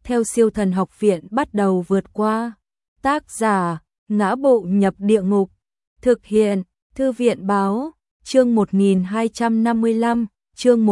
theo Siêu Thần Học Viện bắt đầu vượt qua. Tác giả: Ngã Bộ Nhập Địa Ngục. Thực hiện: Thư viện báo. Chương 1255, chương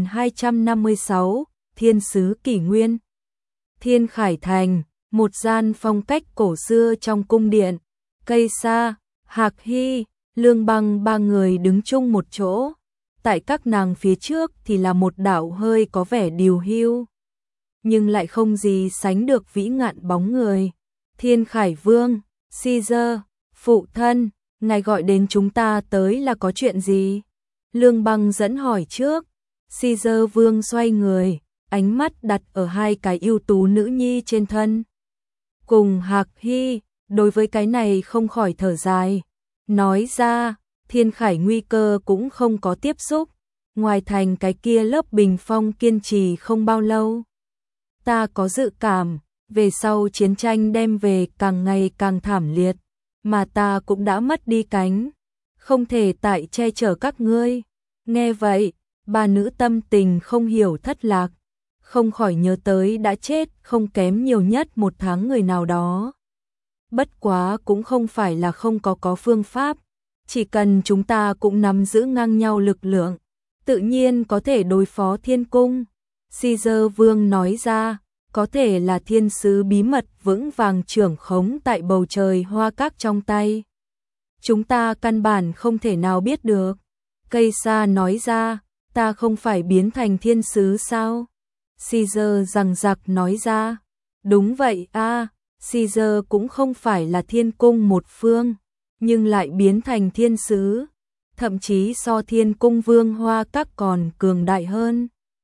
1256, Thiên sứ Kỷ Nguyên. Thiên Khải Thành, một gian phong cách cổ xưa trong cung điện. Cây Sa, Hạc Hy, Lương Băng ba người đứng chung một chỗ. Tại các nàng phía trước thì là một đạo hơi có vẻ điều hưu, nhưng lại không gì sánh được vĩ ngạn bóng người. Thiên Khải Vương, Caesar, phụ thân, ngài gọi đến chúng ta tới là có chuyện gì? Lương Băng dẫn hỏi trước. Caesar Vương xoay người, ánh mắt đặt ở hai cái ưu tú nữ nhi trên thân. Cùng Hạc Hy, đối với cái này không khỏi thở dài. Nói ra, Thiên Khải nguy cơ cũng không có tiếp xúc. Ngoài thành cái kia lớp bình phong kiên trì không bao lâu. Ta có dự cảm, về sau chiến tranh đem về càng ngày càng thảm liệt, mà ta cũng đã mất đi cánh, không thể tại che chở các ngươi. Nghe vậy, bà nữ tâm tình không hiểu thất lạc, không khỏi nhớ tới đã chết không kém nhiều nhất một tháng người nào đó. Bất quá cũng không phải là không có phương pháp, chỉ cần chúng ta cũng nắm giữ ngang nhau lực lượng, tự nhiên có thể đối phó thiên cung. Caesar Vương nói ra, có thể là thiên sứ bí mật vững vàng trưởng khống tại bầu trời hoa các trong tay. Chúng ta căn bản không thể nào biết được. Cây Sa nói ra, ta không phải biến thành thiên sứ sao? Caesar rằng giặc nói ra, đúng vậy a, Caesar cũng không phải là thiên cung một phương, nhưng lại biến thành thiên sứ, thậm chí so thiên cung vương hoa các còn cường đại hơn.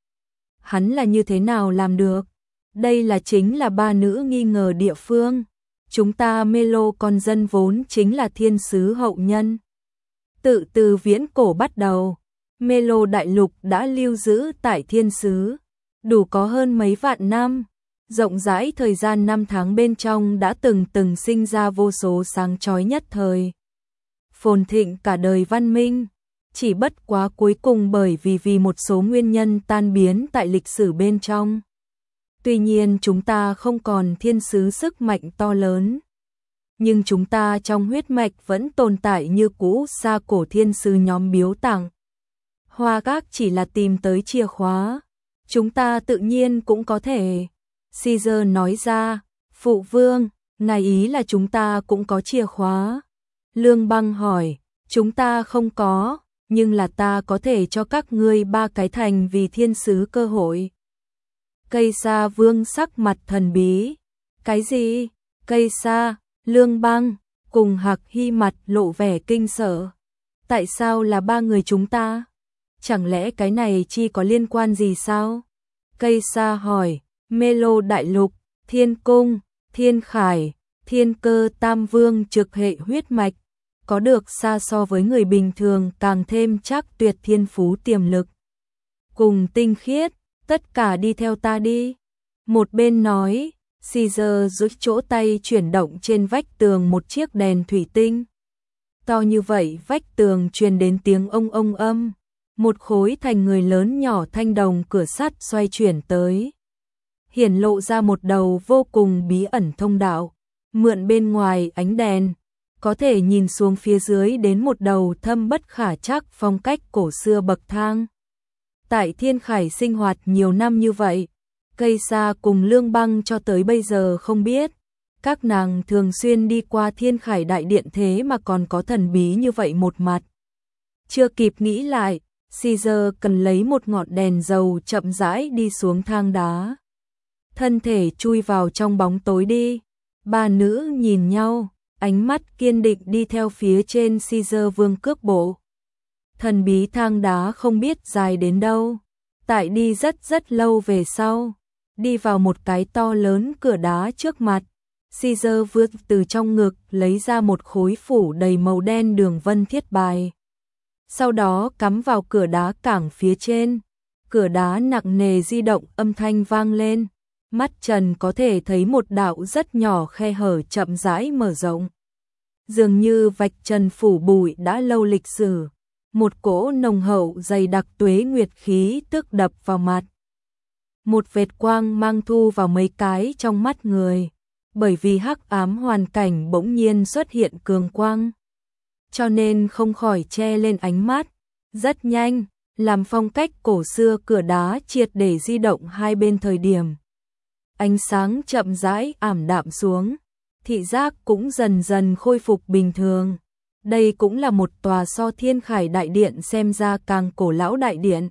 Hắn là như thế nào làm được? Đây là chính là ba nữ nghi ngờ địa phương. Chúng ta Melo con dân vốn chính là thiên sứ hậu nhân. Tự từ viễn cổ bắt đầu, Melo đại lục đã lưu giữ tại thiên sứ, đủ có hơn mấy vạn năm. Rộng rãi thời gian năm tháng bên trong đã từng sinh ra vô số sáng chói nhất thời. Phồn thịnh cả đời văn minh, chỉ bất quá cuối cùng bởi vì một số nguyên nhân tan biến tại lịch sử bên trong. Tuy nhiên chúng ta không còn thiên sứ sức mạnh to lớn, nhưng chúng ta trong huyết mạch vẫn tồn tại như cũ xa cổ thiên sứ nhóm biếu tặng. Hoa các chỉ là tìm tới chìa khóa, chúng ta tự nhiên cũng có thể. Caesar nói ra, phụ vương, ngài ý là chúng ta cũng có chìa khóa. Lương Băng hỏi, chúng ta không có, nhưng là ta có thể cho các ngươi ba cái thành vì thiên sứ cơ hội. Cây Sa Vương sắc mặt thần bí. Cái gì? Cây Sa, Lương Băng, cùng Hạc Hy mặt lộ vẻ kinh sợ. Tại sao là ba người chúng ta? Chẳng lẽ cái này chi có liên quan gì sao? Cây Sa hỏi, Melo đại lục, thiên cung, thiên khải, thiên cơ tam vương trực hệ huyết mạch, có được xa so với người bình thường càng thêm chắc tuyệt thiên phú tiềm lực. Cùng tinh khiết, tất cả đi theo ta đi. Một bên nói, Caesar giúp chỗ tay chuyển động trên vách tường một chiếc đèn thủy tinh. To như vậy vách tường truyền đến tiếng ông âm. Một khối thành người lớn nhỏ thanh đồng cửa sắt xoay chuyển tới, hiển lộ ra một đầu vô cùng bí ẩn thông đạo. Mượn bên ngoài ánh đèn, có thể nhìn xuống phía dưới đến một đầu thâm bất khả trắc phong cách cổ xưa bậc thang. Tại Thiên Khải sinh hoạt nhiều năm như vậy, Cây Sa cùng Lương Băng cho tới bây giờ không biết, các nàng thường xuyên đi qua Thiên Khải đại điện thế mà còn có thần bí như vậy một mặt. Chưa kịp nghĩ lại, Caesar cần lấy một ngọn đèn dầu chậm rãi đi xuống thang đá. Thân thể chui vào trong bóng tối đi. Ba nữ nhìn nhau, ánh mắt kiên định đi theo phía trên Caesar Vương cước bộ. Thần bí thang đá không biết dài đến đâu. Tại đi rất lâu về sau, đi vào một cái to lớn cửa đá trước mặt. Caesar vượt từ trong ngực lấy ra một khối phủ đầy màu đen đường vân thiết bài. Sau đó cắm vào cửa đá cảng phía trên. Cửa đá nặng nề di động, âm thanh vang lên. Mắt Trần có thể thấy một đạo rất nhỏ khe hở chậm rãi mở rộng. Dường như vạch trần phủ bụi đã lâu lịch sử. Một cỗ nồng hậu dày đặc tuế nguyệt khí tức đập vào mặt. một vệt quang mang thu vào mấy cái trong mắt người, bởi vì hắc ám hoàn cảnh bỗng nhiên xuất hiện cường quang, cho nên không khỏi che lên ánh mắt. Rất nhanh, làm phong cách cổ xưa cửa đá triệt để di động hai bên thời điểm. Ánh sáng chậm rãi ảm đạm xuống, thị giác cũng dần dần khôi phục bình thường. Đây cũng là một tòa so Thiên Khải Đại Điện xem ra càng cổ lão đại điện.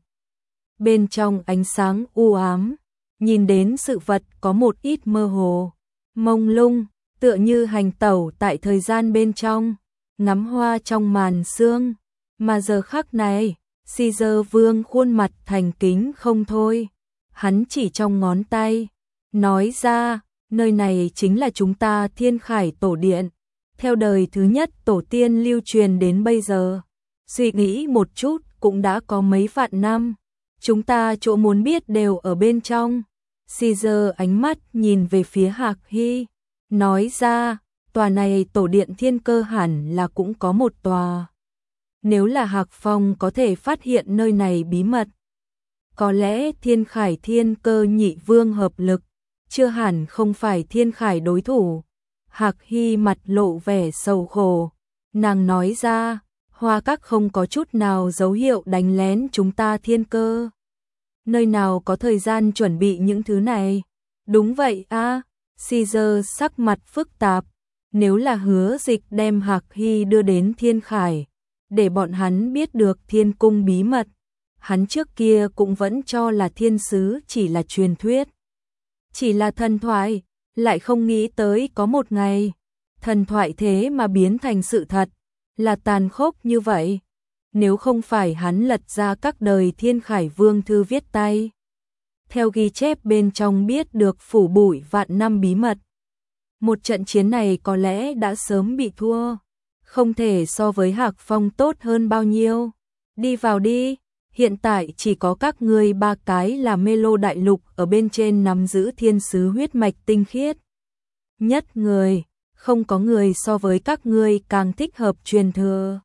Bên trong ánh sáng u ám, nhìn đến sự vật có một ít mơ hồ, mông lung, tựa như hành tẩu tại thời gian bên trong, ngắm hoa trong màn sương. Mà giờ khắc này, Caesar Vương khuôn mặt thành kính không thôi. Hắn chỉ trong ngón tay, nói ra, nơi này chính là chúng ta Thiên Khải Tổ Điện, theo đời thứ nhất tổ tiên lưu truyền đến bây giờ. Suy nghĩ một chút cũng đã có mấy vạn năm, chúng ta chỗ muốn biết đều ở bên trong. Caesar ánh mắt nhìn về phía Hạc Hy, nói ra, tòa này tổ điện thiên cơ hẳn là cũng có một tòa. Nếu là Hạc Phong có thể phát hiện nơi này bí mật, có lẽ Thiên Khải Thiên Cơ nhị vương hợp lực, chưa hẳn không phải Thiên Khải đối thủ. Hạc Hy mặt lộ vẻ sầu khổ, nàng nói ra, Hoa Các không có chút nào dấu hiệu đánh lén chúng ta Thiên Cơ. Nơi nào có thời gian chuẩn bị những thứ này? Đúng vậy a. Caesar sắc mặt phức tạp, nếu là Hứa Dịch đem Hạc Hy đưa đến Thiên Khải, để bọn hắn biết được thiên cung bí mật, hắn trước kia cũng vẫn cho là thiên sứ chỉ là truyền thuyết, chỉ là thần thoại, lại không nghĩ tới có một ngày, thần thoại thế mà biến thành sự thật, là tàn khốc như vậy. Nếu không phải hắn lật ra các đời Thiên Khải Vương thư viết tay, theo ghi chép bên trong biết được phủ bụi vạn năm bí mật, một trận chiến này có lẽ đã sớm bị thua, không thể so với Hạc Phong tốt hơn bao nhiêu. Đi vào đi, hiện tại chỉ có các ngươi ba cái là Mê Lô Đại Lục ở bên trên nắm giữ thiên sứ huyết mạch tinh khiết nhất người, không có người so với các ngươi càng thích hợp truyền thừa.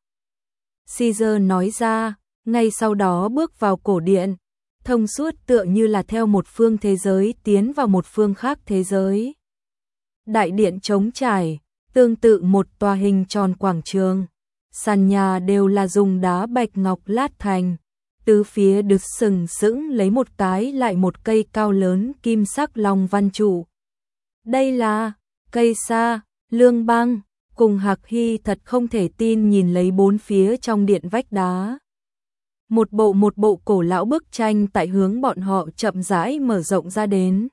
Caesar nói ra, ngay sau đó bước vào cổ điện, thông suốt tựa như là theo một phương thế giới tiến vào một phương khác thế giới. Đại điện trống trải, tương tự một tòa hình tròn quảng trường, sàn nhà đều là dùng đá bạch ngọc lát thành, tứ phía được sừng sững lấy một cái lại một cây cao lớn kim sắc long văn trụ. Đây là cây sa, lương băng. Cùng Hạc Hy thật không thể tin nhìn lấy bốn phía trong điện vách đá. Một bộ cổ lão bức tranh tại hướng bọn họ chậm rãi mở rộng ra đến.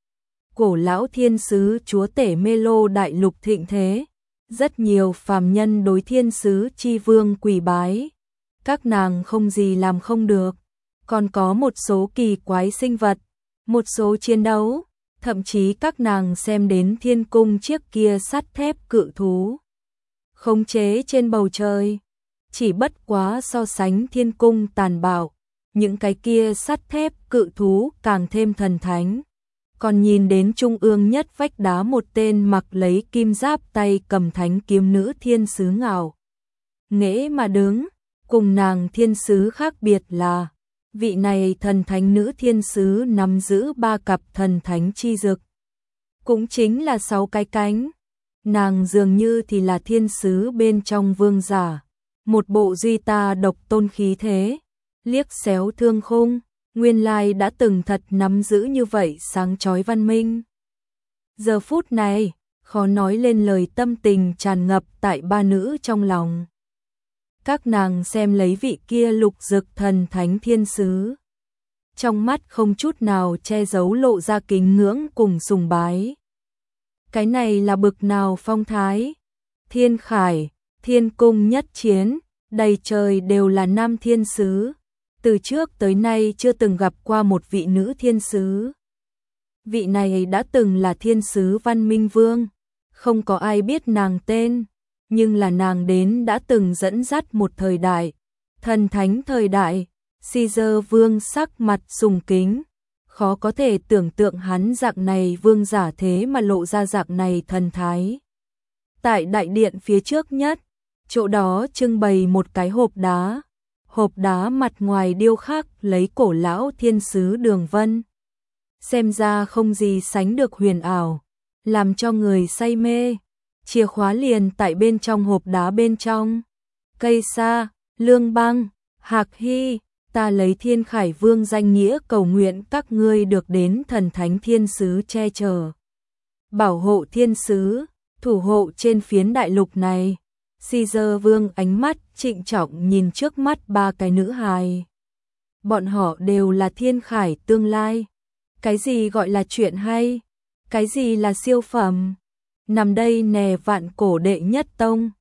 Cổ lão thiên sứ chúa tể Mê Lô Đại Lục thịnh thế, rất nhiều phàm nhân đối thiên sứ chi vương quỳ bái. Các nàng không gì làm không được, còn có một số kỳ quái sinh vật, một số chiến đấu. Thậm chí các nàng xem đến thiên cung chiếc kia sắt thép cự thú khống chế trên bầu trời, chỉ bất quá so sánh thiên cung tàn bạo, những cái kia sắt thép cự thú càng thêm thần thánh. Còn nhìn đến trung ương nhất vách đá một tên mặc lấy kim giáp tay cầm thánh kiếm nữ thiên sứ ngạo nghễ mà đứng, cùng nàng thiên sứ khác biệt là vị này thần thánh nữ thiên sứ nắm giữ 3 cặp thần thánh chi dực, cũng chính là 6 cái cánh. Nàng dường như thì là thiên sứ bên trong vương giả, một bộ duy ta độc tôn khí thế, liếc xéo thương khung, nguyên lai đã từng thật nắm giữ như vậy sáng chói văn minh. Giờ phút này, khó nói lên lời tâm tình tràn ngập tại ba nữ trong lòng. Các nàng xem lấy vị kia lục dực thần thánh thiên sứ, trong mắt không chút nào che giấu lộ ra kính ngưỡng cùng sùng bái. Cái này là bực nào phong thái? Thiên Khải, thiên cung nhất chiến, đầy trời đều là nam thiên sứ. Từ trước tới nay chưa từng gặp qua một vị nữ thiên sứ. Vị này đã từng là thiên sứ Văn Minh Vương, không có ai biết nàng tên, nhưng là nàng đến đã từng dẫn dắt một thời đại, thần thánh thời đại. Caesar Vương sắc mặt sùng kính, khó có thể tưởng tượng hắn dạng này vương giả thế mà lộ ra dạng này thần thái. Tại đại điện phía trước nhất, chỗ đó trưng bày một cái hộp đá mặt ngoài điêu khắc lấy cổ lão thiên sứ đường vân. xem ra không gì sánh được huyền ảo, làm cho người say mê. Chìa khóa liền tại bên trong hộp đá bên trong. Cây sa, Lương Băng, Hạc Hy, ta lấy Thiên Khải Vương danh nghĩa cầu nguyện các ngươi được đến thần thánh thiên sứ che chở, bảo hộ thiên sứ, thủ hộ trên phiến đại lục này. Caesar Vương ánh mắt trịnh trọng nhìn trước mắt ba cái nữ hài. Bọn họ đều là thiên khải tương lai. Cái gì gọi là chuyện hay? Cái gì là siêu phẩm? Nằm đây nè vạn cổ đệ nhất tông.